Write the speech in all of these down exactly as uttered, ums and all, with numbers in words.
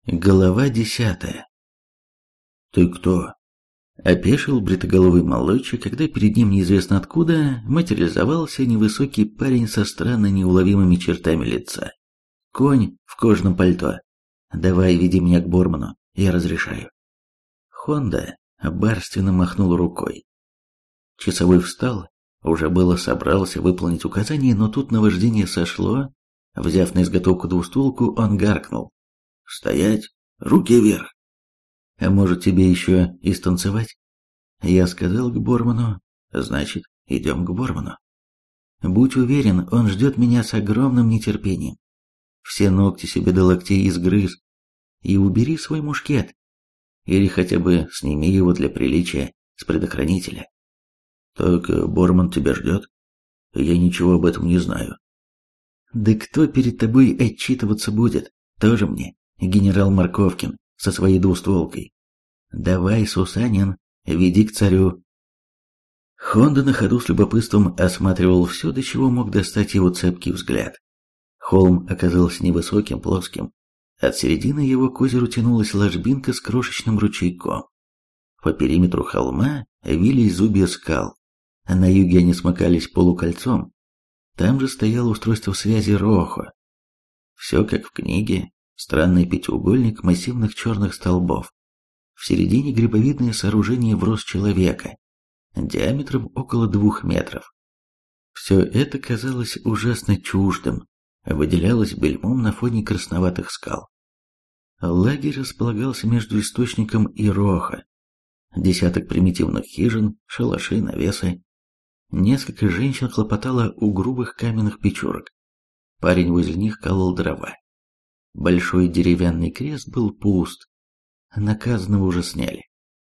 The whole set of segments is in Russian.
Глава десятая. «Ты кто?» — опешил бритоголовый молодчик, когда перед ним неизвестно откуда материализовался невысокий парень со странно неуловимыми чертами лица. Конь в кожаном пальто. «Давай, веди меня к Борману, я разрешаю». Хонда барственно махнул рукой. Часовой встал, уже было собрался выполнить указание, но тут наваждение сошло. Взяв на изготовку двустволку, он гаркнул. «Стоять! Руки вверх!» «А может, тебе еще и станцевать?» Я сказал к Борману, значит, идем к Борману. Будь уверен, он ждет меня с огромным нетерпением. Все ногти себе до локтей изгрыз. И убери свой мушкет. Или хотя бы сними его для приличия с предохранителя. «Так Борман тебя ждет?» «Я ничего об этом не знаю». «Да кто перед тобой отчитываться будет? Тоже мне генерал Марковкин со своей двустволкой. Давай, Сусанин, веди к царю». Хонда на ходу с любопытством осматривал все, до чего мог достать его цепкий взгляд. Холм оказался невысоким, плоским. От середины его к озеру тянулась ложбинка с крошечным ручейком. По периметру холма вились зубья скал. На юге они смыкались полукольцом. Там же стояло устройство связи Рохо. Все как в книге. Странный пятиугольник массивных черных столбов. В середине грибовидное сооружение в рост человека, диаметром около двух метров. Все это казалось ужасно чуждым, выделялось бельмом на фоне красноватых скал. Лагерь располагался между источником и Рохо. Десяток примитивных хижин, шалаши, навесы. Несколько женщин хлопотало у грубых каменных печурок. Парень возле них колол дрова. Большой деревянный крест был пуст. Наказанного уже сняли.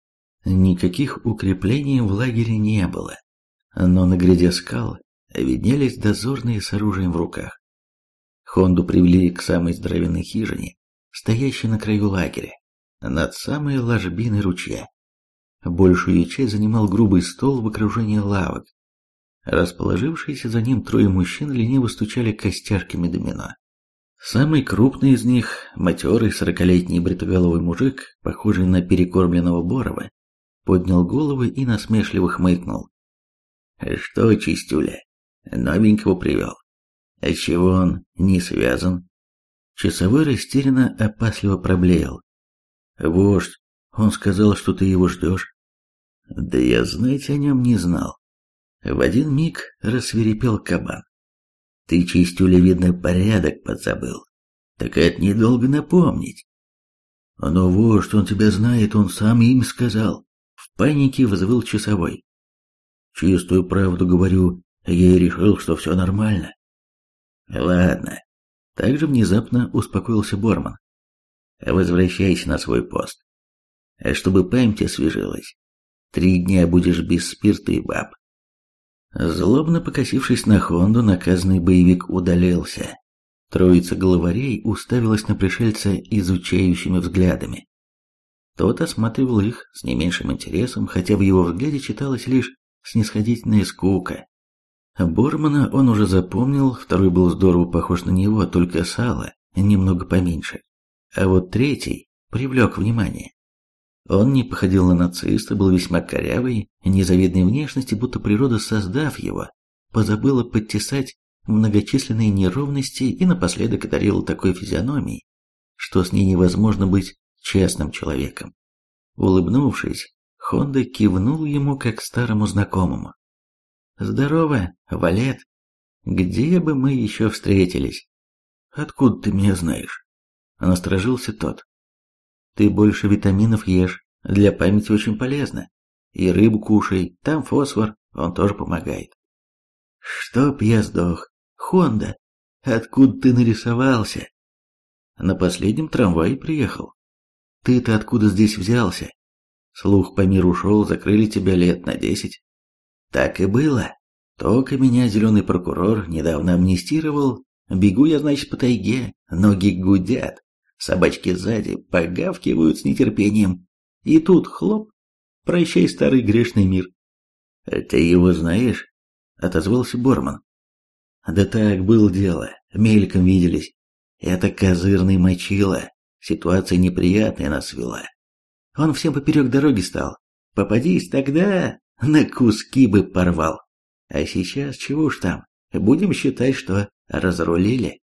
Никаких укреплений в лагере не было, но на гряде скал виднелись дозорные с оружием в руках. Хонду привели к самой здоровенной хижине, стоящей на краю лагеря, над самой ложбиной ручья. Большую часть занимал грубый стол в окружении лавок. Расположившиеся за ним трое мужчин лениво стучали костяшками домино. Самый крупный из них, матерый сорокалетний бритоголовый мужик, похожий на перекормленного Борова, поднял голову и насмешливо хмыкнул. «Что, чистюля, новенького привел? Отчего он не связан?» Часовой растерянно опасливо проблеял. «Вождь, он сказал, что ты его ждешь». «Да я знать о нем не знал». В один миг рассвирепел кабан. «Ты, чистюля, видно, порядок подзабыл. Так это недолго напомнить». «Но вождь, он тебя знает, он сам им сказал». В панике взвыл часовой. «Чистую правду говорю, я и решил, что все нормально». «Ладно». Также внезапно успокоился Борман. «Возвращайся на свой пост. А чтобы память освежилась, три дня будешь без спирта и баб». Злобно покосившись на Хонду, наказанный боевик удалился. Троица главарей уставилась на пришельца изучающими взглядами. Тот осматривал их с не меньшим интересом, хотя в его взгляде читалась лишь снисходительная скука. Бормана он уже запомнил, второй был здорово похож на него, только сало немного поменьше. А вот третий привлек внимание. Он не походил на нациста, был весьма корявый, незавидной внешности, будто природа, создав его, позабыла подтесать многочисленные неровности и напоследок одарила такой физиономией, что с ней невозможно быть честным человеком. Улыбнувшись, Хонда кивнул ему как старому знакомому. «Здорово, Валет. Где бы мы еще встретились?» «Откуда ты меня знаешь?» Насторожился тот. «Ты больше витаминов ешь, для памяти очень полезно. И рыбу кушай, там фосфор, он тоже помогает». «Чтоб я сдох. Хонда, откуда ты нарисовался?» «На последнем трамвае приехал». «Ты-то откуда здесь взялся?» «Слух по миру шел, закрыли тебя лет на десять». «Так и было. Только меня зеленый прокурор недавно амнистировал. Бегу я, значит, по тайге, ноги гудят. Собачки сзади погавкивают с нетерпением. И тут, хлоп, прощай, старый грешный мир». «Ты его знаешь?» — отозвался Борман. «Да так, было дело, мельком виделись. Это козырный мочила, Ситуация неприятная нас свела. Он всем поперек дороги стал. Попадись тогда, на куски бы порвал. А сейчас чего уж там, будем считать, что разрулили.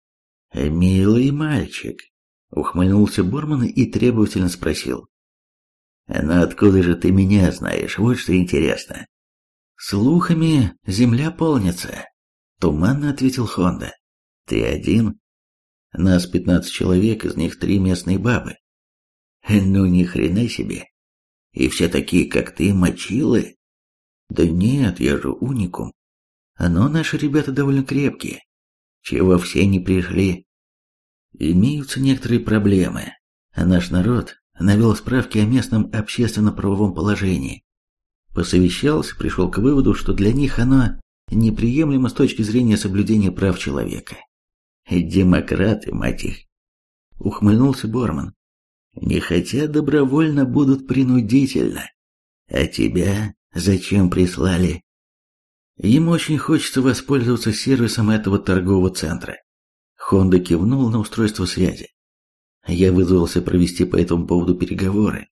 Милый мальчик, ухмыльнулся Борман и требовательно спросил. Но откуда же ты меня знаешь, вот что интересно. Слухами земля полнится, туманно ответил Хонда. Ты один? Нас пятнадцать человек, из них три местные бабы. Ну ни хрена себе. И все такие, как ты, мочилы? Да нет, я же уникум. Но наши ребята довольно крепкие. Чего все не пришли? Имеются некоторые проблемы. Наш народ навел справки о местном общественно-правовом положении. Посовещался, пришел к выводу, что для них оно неприемлемо с точки зрения соблюдения прав человека. Демократы, мать их. Ухмыльнулся Борман. Не хотят добровольно, будут принудительно. А тебя зачем прислали? Ему очень хочется воспользоваться сервисом этого торгового центра. Хонда кивнул на устройство связи. Я вызвался провести по этому поводу переговоры.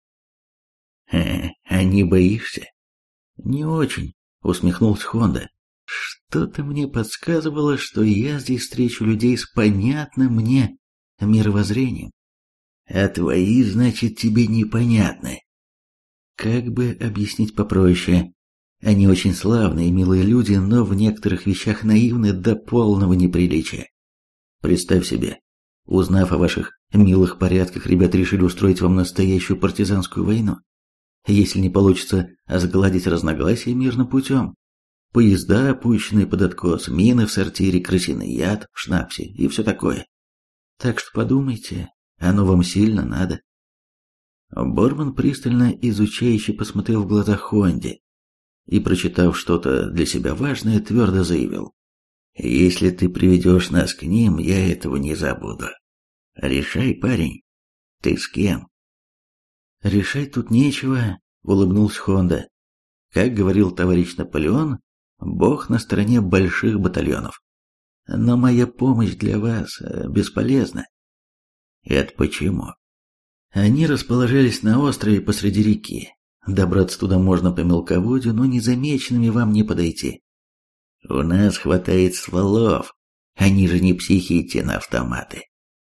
«Э, а не боишься?» «Не очень», — усмехнулся Хонда. «Что-то мне подсказывало, что я здесь встречу людей с понятным мне мировоззрением. А твои, значит, тебе непонятны». Как бы объяснить попроще? Они очень славные и милые люди, но в некоторых вещах наивны до полного неприличия. Представь себе, узнав о ваших милых порядках, ребята решили устроить вам настоящую партизанскую войну. Если не получится сгладить разногласия мирным путем. Поезда, опущенные под откос, мины в сортире, крысиный яд в шнапсе и все такое. Так что подумайте, оно вам сильно надо. Борман пристально изучающе посмотрел в глаза Хонде и, прочитав что-то для себя важное, твердо заявил. «Если ты приведешь нас к ним, я этого не забуду. Решай, парень, ты с кем?» «Решать тут нечего», — улыбнулся Хонда. «Как говорил товарищ Наполеон, Бог на стороне больших батальонов. Но моя помощь для вас бесполезна». «Это почему?» Они расположились на острове посреди реки. Добраться туда можно по мелководью, но незамеченными вам не подойти. У нас хватает стволов, они же не психи идти на автоматы.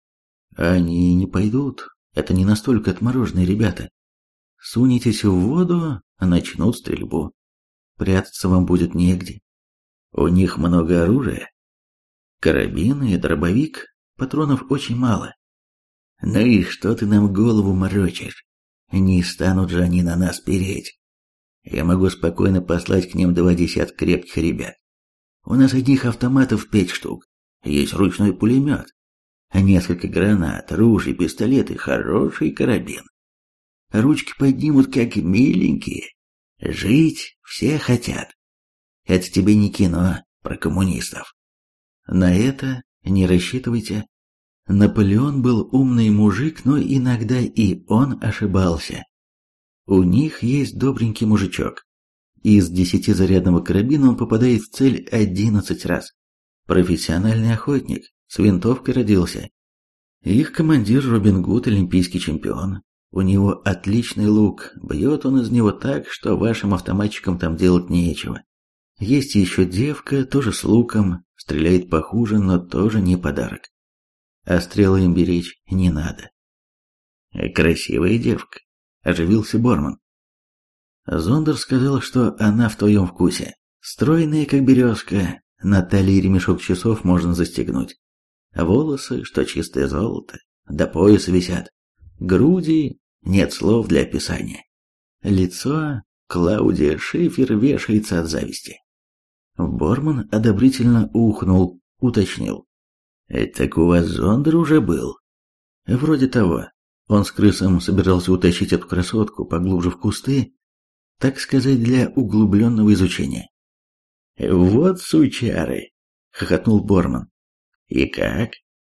Они не пойдут, это не настолько отмороженные ребята. Сунетесь в воду, начнут стрельбу. Прятаться вам будет негде. У них много оружия. Карабин и дробовик, патронов очень мало. Ну и что ты нам голову морочишь? Не станут же они на нас переть. Я могу спокойно послать к ним два десятка крепких ребят. У нас одних автоматов пять штук. Есть ручной пулемет. Несколько гранат, ружей, пистолеты, хороший карабин. Ручки поднимут как миленькие. Жить все хотят. Это тебе не кино про коммунистов. На это не рассчитывайте. Наполеон был умный мужик, но иногда и он ошибался. У них есть добренький мужичок. Из десятизарядного карабина он попадает в цель одиннадцать раз. Профессиональный охотник, с винтовкой родился. Их командир Робин Гуд, олимпийский чемпион. У него отличный лук, бьет он из него так, что вашим автоматчикам там делать нечего. Есть еще девка, тоже с луком, стреляет похуже, но тоже не подарок. А стрелы им беречь не надо. «Красивая девка», — оживился Борман. Зондер сказал, что она в твоем вкусе. Стройная, как березка, на талии ремешок часов можно застегнуть. Волосы, что чистое золото, до пояса висят. Груди, нет слов для описания. Лицо Клаудия Шифер вешается от зависти. Борман одобрительно ухнул, уточнил. «Так у вас Зондер уже был?» «Вроде того. Он с крысом собирался утащить эту красотку поглубже в кусты, так сказать, для углубленного изучения». «Вот сучары!» — хохотнул Борман. «И как?»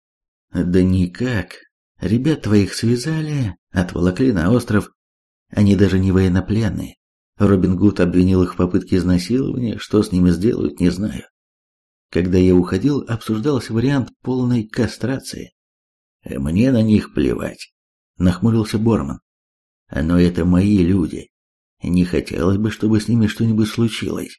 «Да никак. Ребят твоих связали, отволокли на остров. Они даже не военнопленные. Робин Гуд обвинил их в попытке изнасилования, что с ними сделают, не знаю. Когда я уходил, обсуждался вариант полной кастрации. Мне на них плевать, нахмурился Борман. Но это мои люди. Не хотелось бы, чтобы с ними что-нибудь случилось.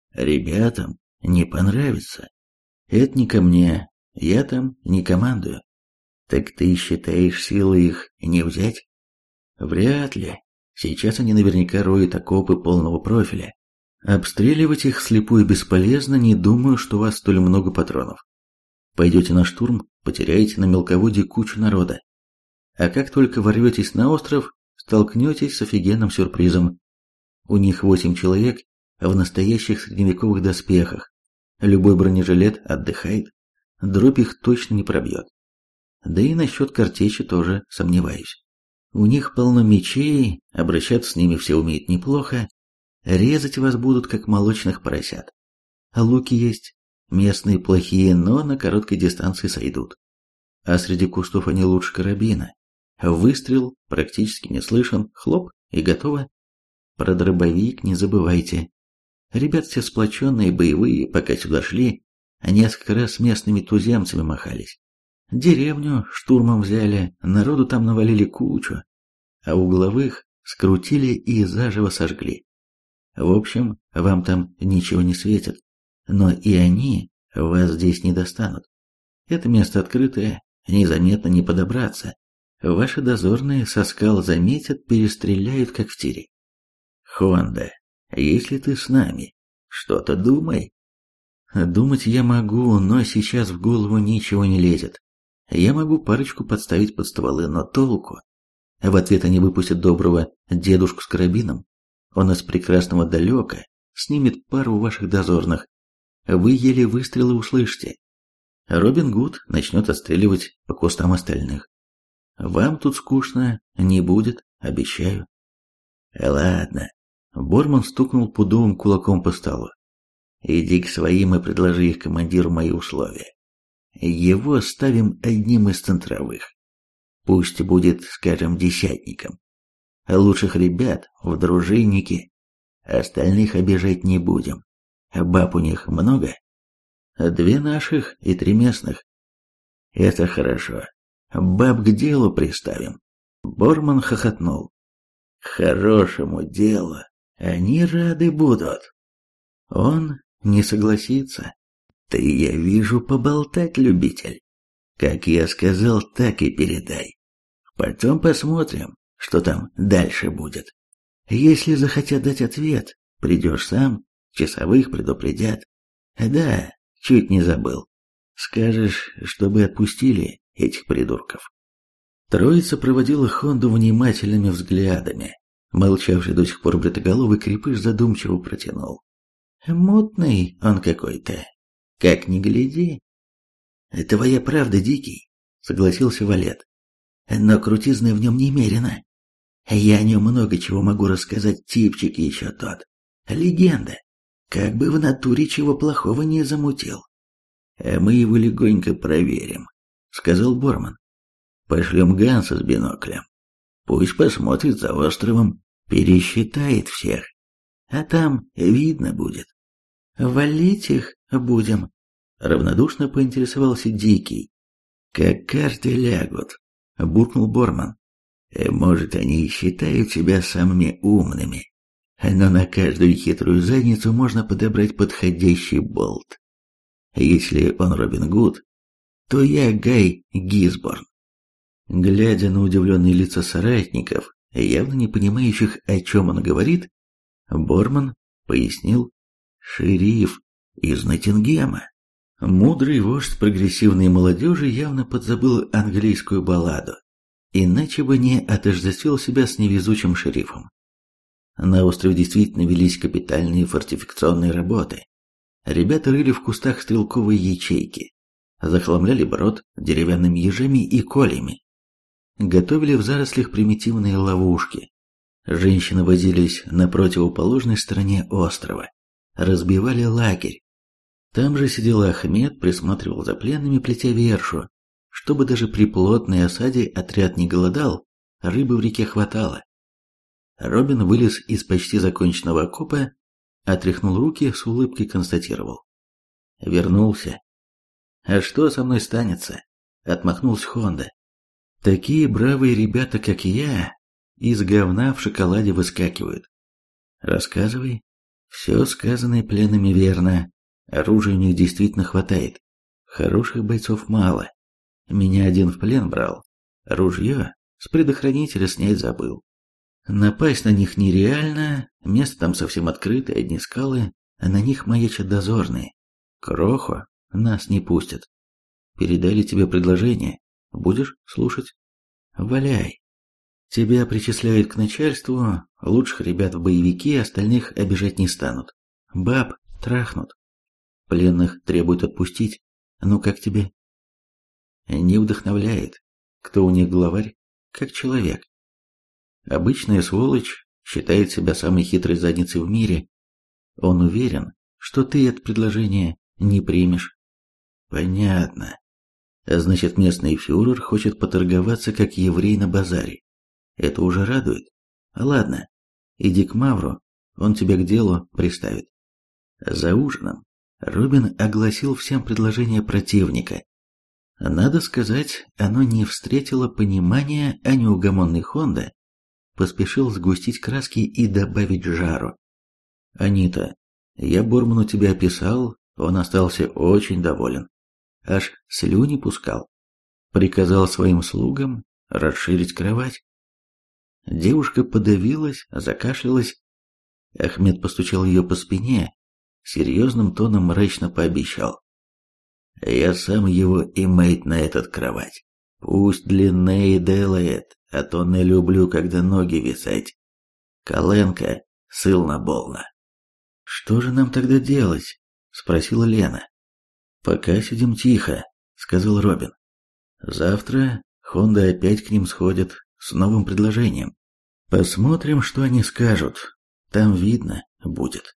Ребятам не понравится. Это не ко мне, я там не командую. Так ты считаешь, силы их не взять? Вряд ли. Сейчас они наверняка роют окопы полного профиля. Обстреливать их вслепую бесполезно, не думаю, что у вас столь много патронов. Пойдете на штурм, потеряете на мелководье кучу народа. А как только ворветесь на остров, столкнетесь с офигенным сюрпризом. У них восемь человек в настоящих средневековых доспехах. Любой бронежилет отдыхает, дробь их точно не пробьет. Да и насчет картечи тоже сомневаюсь. У них полно мечей, обращаться с ними все умеют неплохо, резать вас будут, как молочных поросят. Луки есть, местные плохие, но на короткой дистанции сойдут. А среди кустов они лучше карабина. Выстрел практически не слышен, хлоп и готово. Про дробовик не забывайте. Ребят все сплоченные, боевые, пока сюда шли, несколько раз с местными туземцами махались. Деревню штурмом взяли, народу там навалили кучу, а угловых скрутили и заживо сожгли. В общем, вам там ничего не светит, но и они вас здесь не достанут. Это место открытое, незаметно не подобраться. Ваши дозорные со скал заметят, перестреляют, как в тире. Хонда, если ты с нами, что-то думай. Думать я могу, но сейчас в голову ничего не лезет. Я могу парочку подставить под стволы, но толку? В ответ они выпустят доброго дедушку с карабином. Он из прекрасного далека снимет пару ваших дозорных. Вы еле выстрелы услышите. Робин Гуд начнет отстреливать по кустам остальных. Вам тут скучно не будет, обещаю. Ладно. Борман стукнул пудовым кулаком по столу. Иди к своим и предложи их командиру мои условия. Его ставим одним из центровых. Пусть будет, скажем, десятником. Лучших ребят в дружинники. Остальных обижать не будем. Баб у них много? Две наших и три местных. Это хорошо. Баб к делу приставим. Борман хохотнул. К хорошему делу они рады будут. Он не согласится. Ты, я вижу, поболтать любитель. Как я сказал, так и передай. Потом посмотрим, что там дальше будет. Если захотят дать ответ, придешь сам, часовых предупредят. Да, чуть не забыл. Скажешь, чтобы отпустили этих придурков. Троица проводила Хонду внимательными взглядами. Молчавший до сих пор бритоголовый крепыш задумчиво протянул. Мутный он какой-то. Как ни гляди. Твоя правда, Дикий, согласился Валет. Но крутизны в нем немерено. Я о нем много чего могу рассказать, типчик еще тот. Легенда. Как бы в натуре чего плохого не замутил. А мы его легонько проверим, сказал Борман. Пошлем Ганса с биноклем. Пусть посмотрит за островом, пересчитает всех. А там видно будет. Валить их будем, равнодушно поинтересовался Дикий. Как карты лягут, буркнул Борман. Может, они и считают себя самыми умными, но на каждую хитрую задницу можно подобрать подходящий болт. Если он Робин Гуд, то я Гай Гизборн. Глядя на удивленные лица соратников, явно не понимающих, о чем он говорит, Борман пояснил: шериф из Ноттингема. Мудрый вождь прогрессивной молодежи явно подзабыл английскую балладу, иначе бы не отождествил себя с невезучим шерифом. На острове действительно велись капитальные фортификационные работы. Ребята рыли в кустах стрелковые ячейки, захламляли брод деревянными ежами и колями, готовили в зарослях примитивные ловушки. Женщины возились на противоположной стороне острова, разбивали лагерь. Там же сидел Ахмед, присматривал за пленными, плетя вершу, чтобы даже при плотной осаде отряд не голодал, рыбы в реке хватало. Робин вылез из почти законченного окопа, отряхнул руки, с улыбкой констатировал: вернулся. А что со мной станется? Отмахнулся Хонда. Такие бравые ребята, как я, из говна в шоколаде выскакивают. Рассказывай. Все сказанное пленными верно. Оружия у них действительно хватает. Хороших бойцов мало. Меня один в плен брал. Ружье с предохранителя снять забыл. Напасть на них нереально, место там совсем открытое, одни скалы, а на них маячат дозорные. Крохо нас не пустят. Передали тебе предложение. Будешь слушать? Валяй. Тебя причисляют к начальству, лучших ребят в боевики, остальных обижать не станут. Баб трахнут. Пленных требуют отпустить. Ну как тебе? Не вдохновляет. Кто у них главарь? Как человек. Обычная сволочь, считает себя самой хитрой задницей в мире. Он уверен, что ты это предложение не примешь. Понятно. Значит, местный фюрер хочет поторговаться как еврей на базаре. Это уже радует. Ладно, иди к Мавру, он тебя к делу приставит. За ужином Робин огласил всем предложение противника. Надо сказать, оно не встретило понимания, а неугомонный Хонда поспешил сгустить краски и добавить жару. Анита, я Борману тебя описал, он остался очень доволен. Аж слюни пускал. Приказал своим слугам расширить кровать. Девушка подавилась, закашлялась. Ахмед постучал ее по спине, серьезным тоном мрачно пообещал. Я сам его имеет на этот кровать. Пусть длиннее делает, а то не люблю, когда ноги висать. Коленка сылно-больно. Что же нам тогда делать? Спросила Лена. Пока сидим тихо, сказал Робин. Завтра Хонда опять к ним сходит с новым предложением. Посмотрим, что они скажут. Там видно будет.